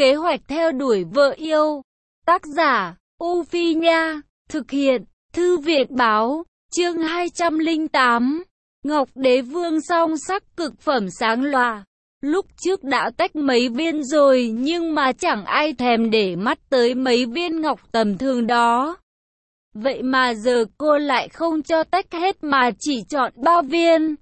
Kế hoạch theo đuổi vợ yêu. Tác giả, U Phi Nha. Thực hiện, Thư viện Báo. Chương 208. Ngọc Đế Vương song sắc cực phẩm sáng loà. Lúc trước đã tách mấy viên rồi nhưng mà chẳng ai thèm để mắt tới mấy viên ngọc tầm thường đó. Vậy mà giờ cô lại không cho tách hết mà chỉ chọn 3 viên.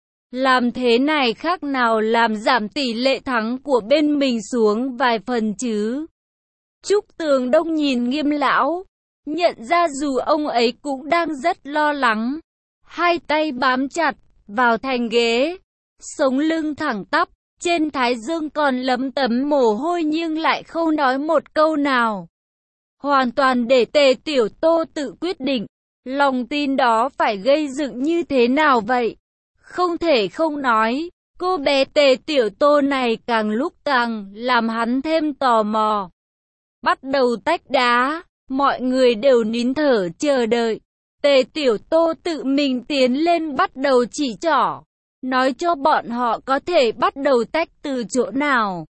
Làm thế này khác nào làm giảm tỷ lệ thắng của bên mình xuống vài phần chứ. Trúc Tường Đông nhìn Nghiêm lão, nhận ra dù ông ấy cũng đang rất lo lắng. Hai tay bám chặt vào thành ghế, sống lưng thẳng tắp, trên thái dương còn lấm tấm mồ hôi nhưng lại không nói một câu nào. Hoàn toàn để Tề Tiểu Tô tự quyết định, lòng tin đó phải gây dựng như thế nào vậy? Không thể không nói, cô bé Tề Tiểu Tô này càng lúc càng làm hắn thêm tò mò. Bắt đầu tách đá, mọi người đều nín thở chờ đợi. Tề Tiểu Tô tự mình tiến lên bắt đầu chỉ trỏ, nói cho bọn họ có thể bắt đầu tách từ chỗ nào.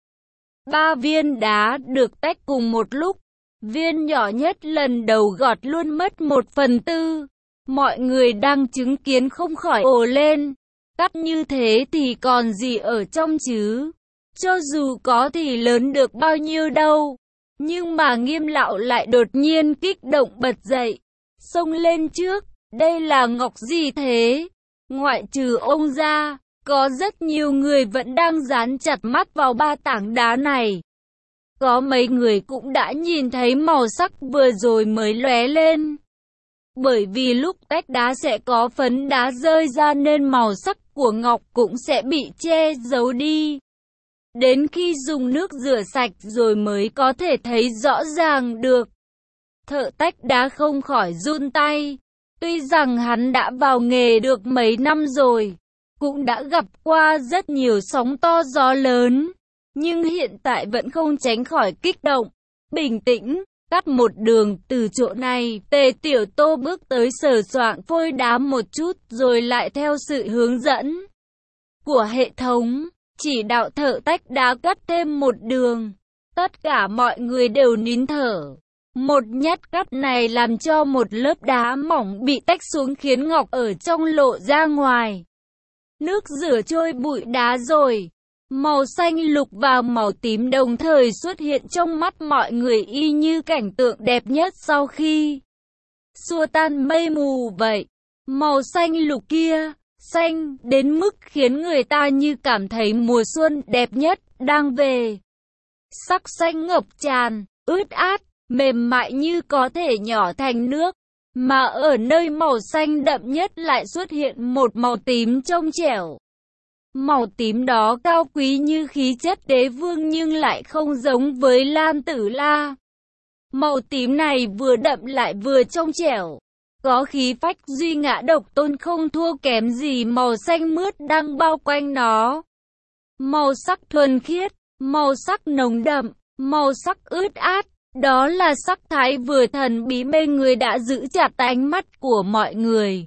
3 viên đá được tách cùng một lúc, viên nhỏ nhất lần đầu gọt luôn mất 1/4. Mọi người đang chứng kiến không khỏi ồ lên. Cắt như thế thì còn gì ở trong chứ? Cho dù có thì lớn được bao nhiêu đâu. Nhưng mà Nghiêm lão lại đột nhiên kích động bật dậy, xông lên trước. Đây là ngọc gì thế? Ngoại trừ ông ra, có rất nhiều người vẫn đang dán chặt mắt vào 3 tảng đá này. Có mấy người cũng đã nhìn thấy màu sắc vừa rồi mới lóe lên. Bởi vì lúc tách đá sẽ có phấn đá rơi ra nên màu sắc của ngọc cũng sẽ bị che giấu đi. Đến khi dùng nước rửa sạch rồi mới có thể thấy rõ ràng được. Thợ tách đá không khỏi run tay. Tuy rằng hắn đã vào nghề được mấy năm rồi, cũng đã gặp qua rất nhiều sóng to gió lớn, nhưng hiện tại vẫn không tránh khỏi kích động. Bình tĩnh, cắt một đường từ chỗ này. Tề Tiểu Tô bước tới sờ soạng phôi đá một chút rồi lại theo sự hướng dẫn của hệ thống, chỉ đạo thợ tách đá cắt thêm một đường. Tất cả mọi người đều nín thở. Một nhát cắt này làm cho một lớp đá mỏng bị tách xuống khiến ngọc ở trong lộ ra ngoài. Nước rửa trôi bụi đá rồi. Màu xanh lục và màu tím đồng thời xuất hiện trong mắt mọi người y như cảnh tượng đẹp nhất sau khi xua tan mây mù vậy. Màu xanh lục kia, xanh đến mức khiến người ta như cảm thấy mùa xuân đẹp nhất đang về. Sắc xanh ngập tràn, ướt át, mềm mại như có thể nhỏ thành nước. Mà ở nơi màu xanh đậm nhất lại xuất hiện một màu tím trong trẻo. Màu tím đó cao quý như khí chất đế vương nhưng lại không giống với Lan Tử La. Màu tím này vừa đậm lại vừa trong trẻo, có khí phách duy ngã độc tôn không thua kém gì màu xanh mướt đang bao quanh nó. Màu sắc thuần khiết, màu sắc nồng đậm, màu sắc ướt át, đó là sắc thái vừa thần bí mê người đã giữ chặt ánh mắt của mọi người.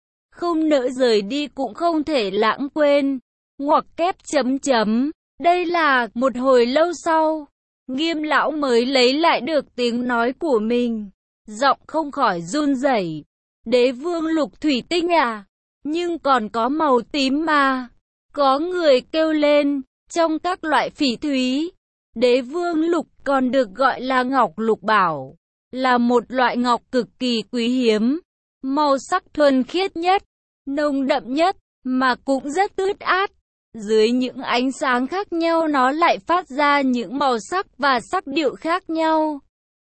Không nỡ rời đi cũng không thể lãng quên. Ngoặc kép chấm chấm. Đây là một hồi lâu sau, Nghiêm lão mới lấy lại được tiếng nói của mình. Giọng không khỏi run rẩy. Đế vương lục thủy tinh à? Nhưng còn có màu tím mà. Có người kêu lên, trong các loại phỉ thúy, đế vương lục còn được gọi là ngọc lục bảo, là một loại ngọc cực kỳ quý hiếm. Màu sắc thuần khiết nhất, nồng đậm nhất, mà cũng rất ướt át. Dưới những ánh sáng khác nhau nó lại phát ra những màu sắc và sắc điệu khác nhau.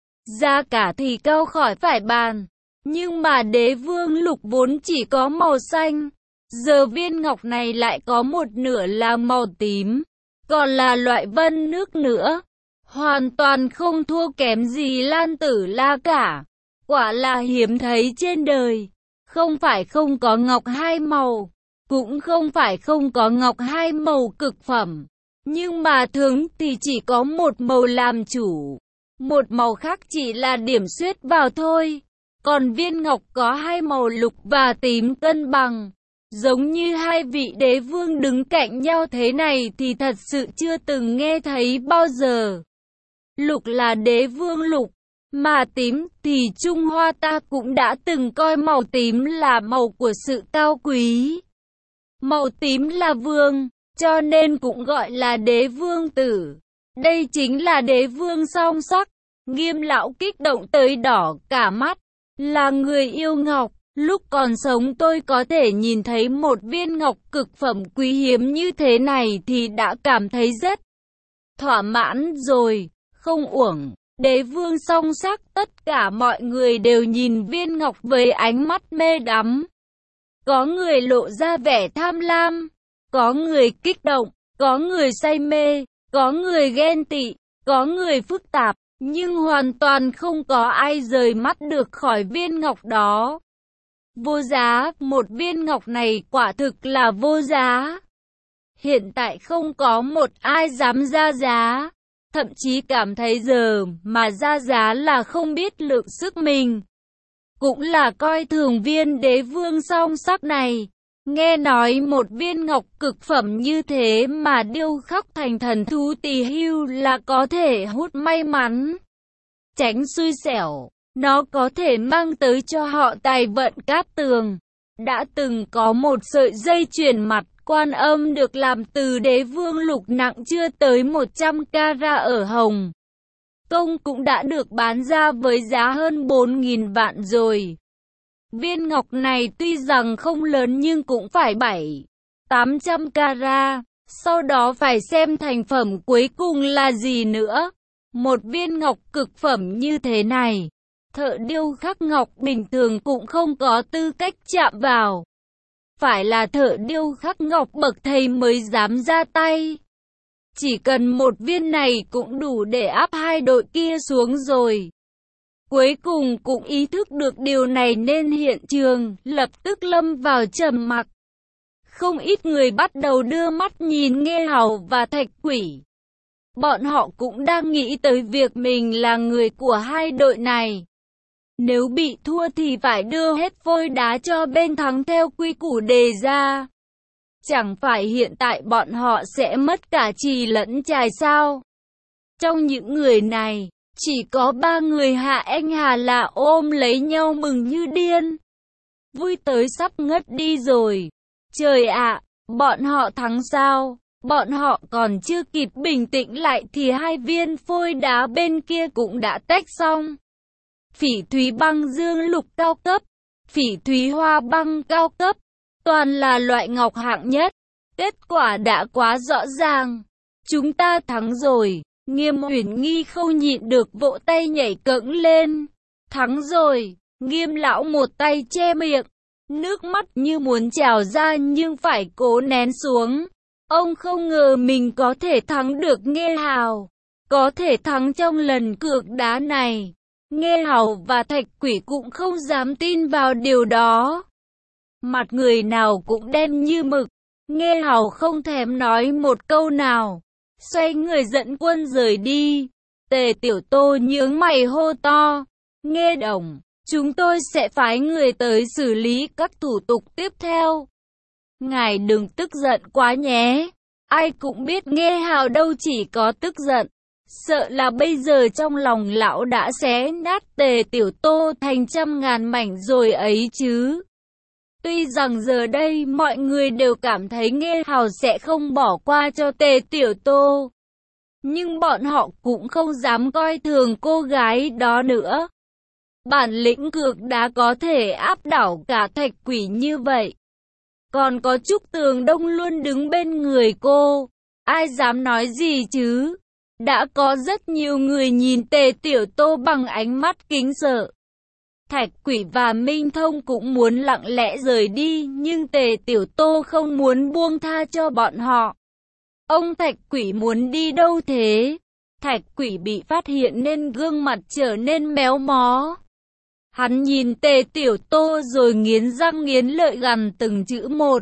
Giá cả thì cao khỏi phải bàn. Nhưng mà đế vương lục vốn chỉ có màu xanh. Giờ viên ngọc này lại có một nửa là màu tím. Còn là loại vân nước nữa. Hoàn toàn không thua kém gì Lan Tử La cả. Quả là hiếm thấy trên đời. Không phải không có ngọc hai màu. Cũng không phải không có ngọc hai màu cực phẩm. Nhưng mà thường thì chỉ có một màu làm chủ. Một màu khác chỉ là điểm xuyết vào thôi. Còn viên ngọc có hai màu lục và tím cân bằng. Giống như hai vị đế vương đứng cạnh nhau thế này thì thật sự chưa từng nghe thấy bao giờ. Lục là đế vương lục, mà tím thì Trung Hoa ta cũng đã từng coi màu tím là màu của sự cao quý. Màu tím là vương, cho nên cũng gọi là đế vương tử. Đây chính là đế vương song sắc. Nghiêm lão kích động tới đỏ cả mắt. Là người yêu ngọc, lúc còn sống tôi có thể nhìn thấy một viên ngọc cực phẩm quý hiếm như thế này thì đã cảm thấy rất thỏa mãn rồi, không uổng. Đế vương song sắc, tất cả mọi người đều nhìn viên ngọc với ánh mắt mê đắm. Có người lộ ra vẻ tham lam, có người kích động, có người say mê, có người ghen tị, có người phức tạp, nhưng hoàn toàn không có ai rời mắt được khỏi viên ngọc đó. Vô giá, một viên ngọc này quả thực là vô giá. Hiện tại không có một ai dám ra giá, thậm chí cảm thấy giờ mà ra giá là không biết lượng sức mình. Cũng là coi thường viên đế vương song sắc này. Nghe nói một viên ngọc cực phẩm như thế mà điêu khắc thành thần thú tỳ hưu là có thể hút may mắn, tránh xui xẻo. Nó có thể mang tới cho họ tài vận cát tường. Đã từng có một sợi dây chuyền mặt Quan Âm được làm từ đế vương lục nặng chưa tới 100 carat ở Hồng Kông cũng đã được bán ra với giá hơn 4.000 vạn rồi. Viên ngọc này tuy rằng không lớn nhưng cũng phải 700-800 carat. Sau đó phải xem thành phẩm cuối cùng là gì nữa. Một viên ngọc cực phẩm như thế này, thợ điêu khắc ngọc bình thường cũng không có tư cách chạm vào. Phải là thợ điêu khắc ngọc bậc thầy mới dám ra tay. Chỉ cần một viên này cũng đủ để áp hai đội kia xuống rồi. Cuối cùng cũng ý thức được điều này nên hiện trường lập tức lâm vào trầm mặc. Không ít người bắt đầu đưa mắt nhìn Nghê Hào và Thạch Quỷ. Bọn họ cũng đang nghĩ tới việc mình là người của hai đội này. Nếu bị thua thì phải đưa hết vôi đá cho bên thắng theo quy củ đề ra. Chẳng phải hiện tại bọn họ sẽ mất cả chì lẫn chài sao? Trong những người này, chỉ có 3 người Hạ Anh Hà là ôm lấy nhau mừng như điên. Vui tới sắp ngất đi rồi. Trời ạ, bọn họ thắng sao? Bọn họ còn chưa kịp bình tĩnh lại thì hai viên phôi đá bên kia cũng đã tách xong. Phỉ thúy băng dương lục cao cấp, phỉ thúy hoa băng cao cấp, toàn là loại ngọc hạng nhất. Kết quả đã quá rõ ràng. Chúng ta thắng rồi. Nghiêm Uyển Nghi không nhịn được vỗ tay nhảy cẫng lên. Thắng rồi. Nghiêm lão một tay che miệng, nước mắt như muốn trào ra nhưng phải cố nén xuống. Ông không ngờ mình có thể thắng được Nghê Hào, có thể thắng trong lần cược đá này. Nghê Hào và Thạch Quỷ cũng không dám tin vào điều đó. Mặt người nào cũng đen như mực. Nghê Hào không thèm nói một câu nào, xoay người dẫn quân rời đi. Tề Tiểu Tô nhướng mày hô to, Nghê Đồng, chúng tôi sẽ phái người tới xử lý các thủ tục tiếp theo. Ngài đừng tức giận quá nhé. Ai cũng biết Nghê Hào đâu chỉ có tức giận, sợ là bây giờ trong lòng lão đã xé nát Tề Tiểu Tô thành trăm ngàn mảnh rồi ấy chứ. Tuy rằng giờ đây mọi người đều cảm thấy Nghê Hào sẽ không bỏ qua cho Tề Tiểu Tô, nhưng bọn họ cũng không dám coi thường cô gái đó nữa. Bản lĩnh cược đá có thể áp đảo cả Thạch Quỷ như vậy. Còn có Trúc Tường Đông luôn đứng bên người cô, ai dám nói gì chứ? Đã có rất nhiều người nhìn Tề Tiểu Tô bằng ánh mắt kính sợ. Thạch Quỷ và Minh Thông cũng muốn lặng lẽ rời đi, nhưng Tề Tiểu Tô không muốn buông tha cho bọn họ. Ông Thạch Quỷ muốn đi đâu thế? Thạch Quỷ bị phát hiện nên gương mặt trở nên méo mó. Hắn nhìn Tề Tiểu Tô rồi nghiến răng nghiến lợi gằn từng chữ một.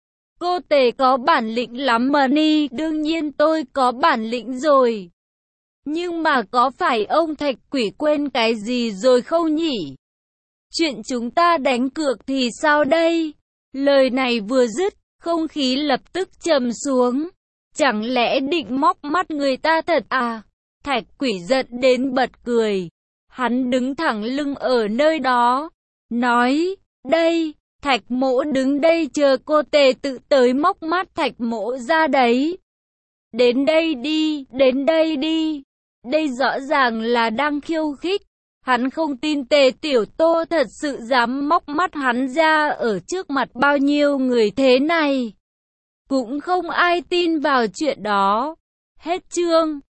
Cô Tề có bản lĩnh lắm mà ni, đương nhiên tôi có bản lĩnh rồi. Nhưng mà có phải ông Thạch Quỷ quên cái gì rồi không nhỉ? Chuyện chúng ta đánh cược thì sao đây? Lời này vừa dứt, không khí lập tức trầm xuống. Chẳng lẽ định móc mắt người ta thật à? Thạch Quỷ giận đến bật cười. Hắn đứng thẳng lưng ở nơi đó, nói, đây, Thạch Mỗ đứng đây chờ cô Tề tự tới móc mắt Thạch Mỗ ra đấy. Đến đây đi, đến đây đi. Đây rõ ràng là đang khiêu khích. Hắn không tin Tề Tiểu Tô thật sự dám móc mắt hắn ra ở trước mặt bao nhiêu người thế này. Cũng không ai tin vào chuyện đó. Hết chương.